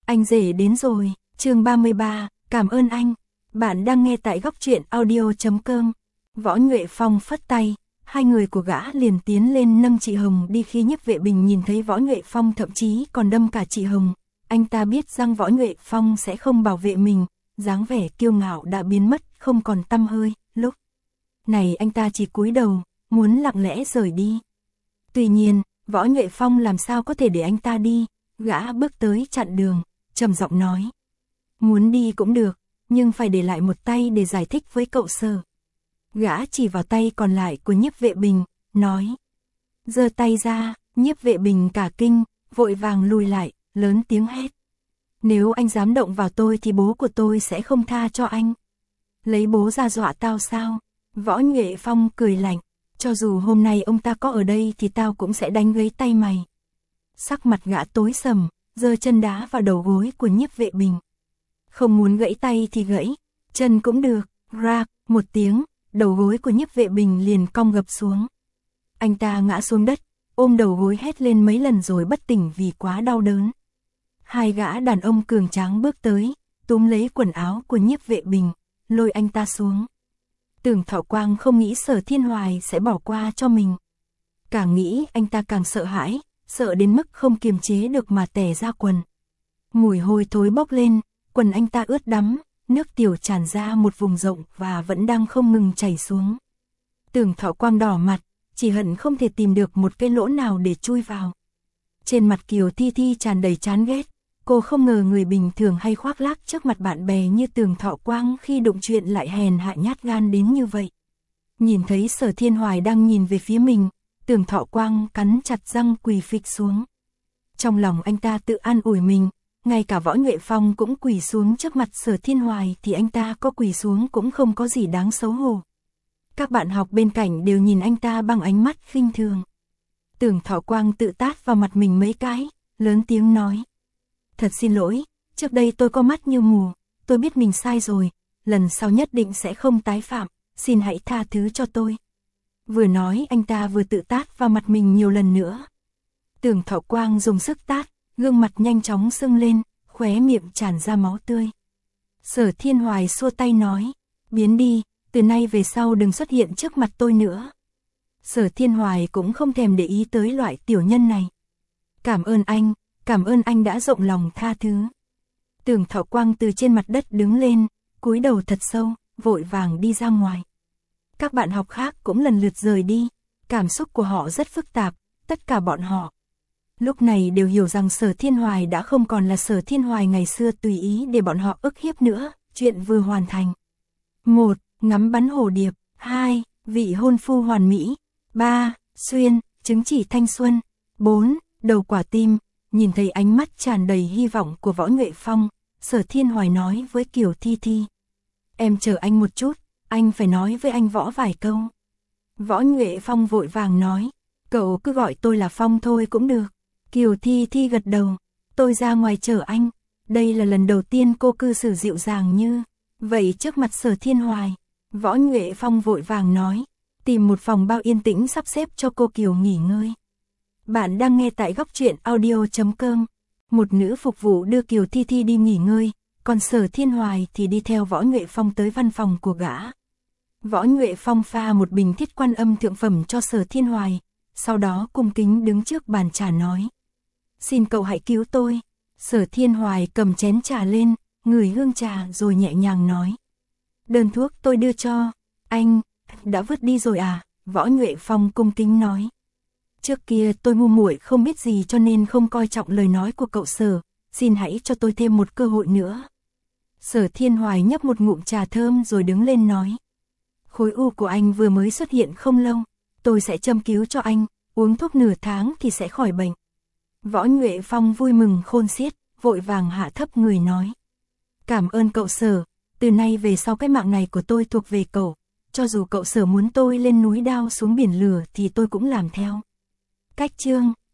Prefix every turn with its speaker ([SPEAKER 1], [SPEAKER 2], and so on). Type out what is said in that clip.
[SPEAKER 1] Anh rể đến rồi, chương 33, cảm ơn anh. Bạn đang nghe tại góc truyện audio.com. Võ Nhuệ Phong phất tay, hai người của gã liền tiến lên nâng chị Hồng đi. Khi Nhiếp Vệ Bình nhìn thấy Võ Nhuệ Phong thậm chí còn đâm cả chị Hồng, anh ta biết rằng Võ Nhuệ Phong sẽ không bảo vệ mình, dáng vẻ kiêu ngạo đã biến mất không còn tăm hơi. Lúc này anh ta chỉ cúi đầu, muốn lặng lẽ rời đi. Tuy nhiên, Võ Nhuệ Phong làm sao có thể để anh ta đi, gã bước tới chặn đường, trầm giọng nói. Muốn đi cũng được, nhưng phải để lại một tay để giải thích với cậu Sở. Gã chỉ vào tay còn lại của Nhiếp Vệ Bình, nói. Giơ tay ra, Nhiếp Vệ Bình cả kinh, vội vàng lùi lại, lớn tiếng hét. Nếu anh dám động vào tôi thì bố của tôi sẽ không tha cho anh. Lấy bố ra dọa tao sao? Võ Nhuệ Phong cười lạnh. Cho dù hôm nay ông ta có ở đây thì tao cũng sẽ đánh gãy tay mày. Sắc mặt gã tối sầm, giơ chân đá vào đầu gối của Nhiếp Vệ Bình. Không muốn gãy tay thì gãy, chân cũng được. Rạc, một tiếng, đầu gối của Nhiếp Vệ Bình liền cong gập xuống. Anh ta ngã xuống đất, ôm đầu gối hét lên mấy lần rồi bất tỉnh vì quá đau đớn. Hai gã đàn ông cường tráng bước tới, túm lấy quần áo của Nhiếp Vệ Bình, lôi anh ta xuống. Tưởng Thọ Quang không nghĩ Sở Thiên Hoài sẽ bỏ qua cho mình. Càng nghĩ anh ta càng sợ hãi, sợ đến mức không kiềm chế được mà tè ra quần. Mùi hôi thối bốc lên, quần anh ta ướt đẫm, nước tiểu tràn ra một vùng rộng và vẫn đang không ngừng chảy xuống. Tưởng Thọ Quang đỏ mặt, chỉ hận không thể tìm được một cái lỗ nào để chui vào. Trên mặt Kiều Thi Thi tràn đầy chán ghét, cô không ngờ người bình thường hay khoác lác trước mặt bạn bè như Tưởng Thọ Quang khi đụng chuyện lại hèn hạ nhát gan đến như vậy. Nhìn thấy Sở Thiên Hoài đang nhìn về phía mình, Tưởng Thọ Quang cắn chặt răng quỳ phịch xuống. Trong lòng anh ta tự an ủi mình, ngay cả Võ Nhuệ Phong cũng quỳ xuống trước mặt Sở Thiên Hoài thì anh ta có quỳ xuống cũng không có gì đáng xấu hổ. Các bạn học bên cạnh đều nhìn anh ta bằng ánh mắt khinh thường. Tưởng Thọ Quang tự tát vào mặt mình mấy cái, lớn tiếng nói. Thật xin lỗi, trước đây tôi có mắt như mù, tôi biết mình sai rồi, lần sau nhất định sẽ không tái phạm, xin hãy tha thứ cho tôi. Vừa nói anh ta vừa tự tát vào mặt mình nhiều lần nữa. Tưởng Thọ Quang dùng sức tát, gương mặt nhanh chóng sưng lên, khóe miệng tràn ra máu tươi. Sở Thiên Hoài xua tay nói, biến đi, từ nay về sau đừng xuất hiện trước mặt tôi nữa. Sở Thiên Hoài cũng không thèm để ý tới loại tiểu nhân này. Cảm ơn anh đã rộng lòng tha thứ. Tưởng Thọ Quang từ trên mặt đất đứng lên, cúi đầu thật sâu, vội vàng đi ra ngoài. Các bạn học khác cũng lần lượt rời đi, cảm xúc của họ rất phức tạp, tất cả bọn họ lúc này đều hiểu rằng Sở Thiên Hoài đã không còn là Sở Thiên Hoài ngày xưa tùy ý để bọn họ ức hiếp nữa, chuyện vừa hoàn thành. 1. Ngắm bắn hồ điệp. 2. Vị hôn phu hoàn mỹ. 3. Xuyên, chứng chỉ thanh xuân. 4. Đầu quả tim. Nhìn thấy ánh mắt tràn đầy hy vọng của Võ Nhuệ Phong, Sở Thiên Hoài nói với Kiều Thi Thi. Em chờ anh một chút, anh phải nói với anh Võ vài câu. Võ Nhuệ Phong vội vàng nói, cậu cứ gọi tôi là Phong thôi cũng được. Kiều Thi Thi gật đầu, tôi ra ngoài chờ anh. Đây là lần đầu tiên cô cư xử dịu dàng như vậy trước mặt Sở Thiên Hoài. Võ Nhuệ Phong vội vàng nói, tìm một phòng bao yên tĩnh sắp xếp cho cô Kiều nghỉ ngơi. Bạn đang nghe tại góc truyện audio.com. Một nữ phục vụ đưa Kiều Thi Thi đi nghỉ ngơi, còn Sở Thiên Hoài thì đi theo Võ Nhuệ Phong tới văn phòng của gã. Võ Nhuệ Phong pha một bình Thiết Quan Âm thượng phẩm cho Sở Thiên Hoài, sau đó cung kính đứng trước bàn trà nói. Xin cậu hãy cứu tôi. Sở Thiên Hoài cầm chén trà lên, ngửi hương trà rồi nhẹ nhàng nói. Đơn thuốc tôi đưa cho anh, đã vứt đi rồi à? Võ Nhuệ Phong cung kính nói. Trước kia tôi ngu muội không biết gì cho nên không coi trọng lời nói của cậu Sở, xin hãy cho tôi thêm một cơ hội nữa. Sở Thiên Hoài nhấp một ngụm trà thơm rồi đứng lên nói. Khối u của anh vừa mới xuất hiện không lâu, tôi sẽ châm cứu cho anh, uống thuốc nửa tháng thì sẽ khỏi bệnh. Võ Nhuệ Phong vui mừng khôn xiết, vội vàng hạ thấp người nói. Cảm ơn cậu Sở, từ nay về sau cái mạng này của tôi thuộc về cậu, cho dù cậu Sở muốn tôi lên núi đao xuống biển lửa thì tôi cũng làm theo. Cách chương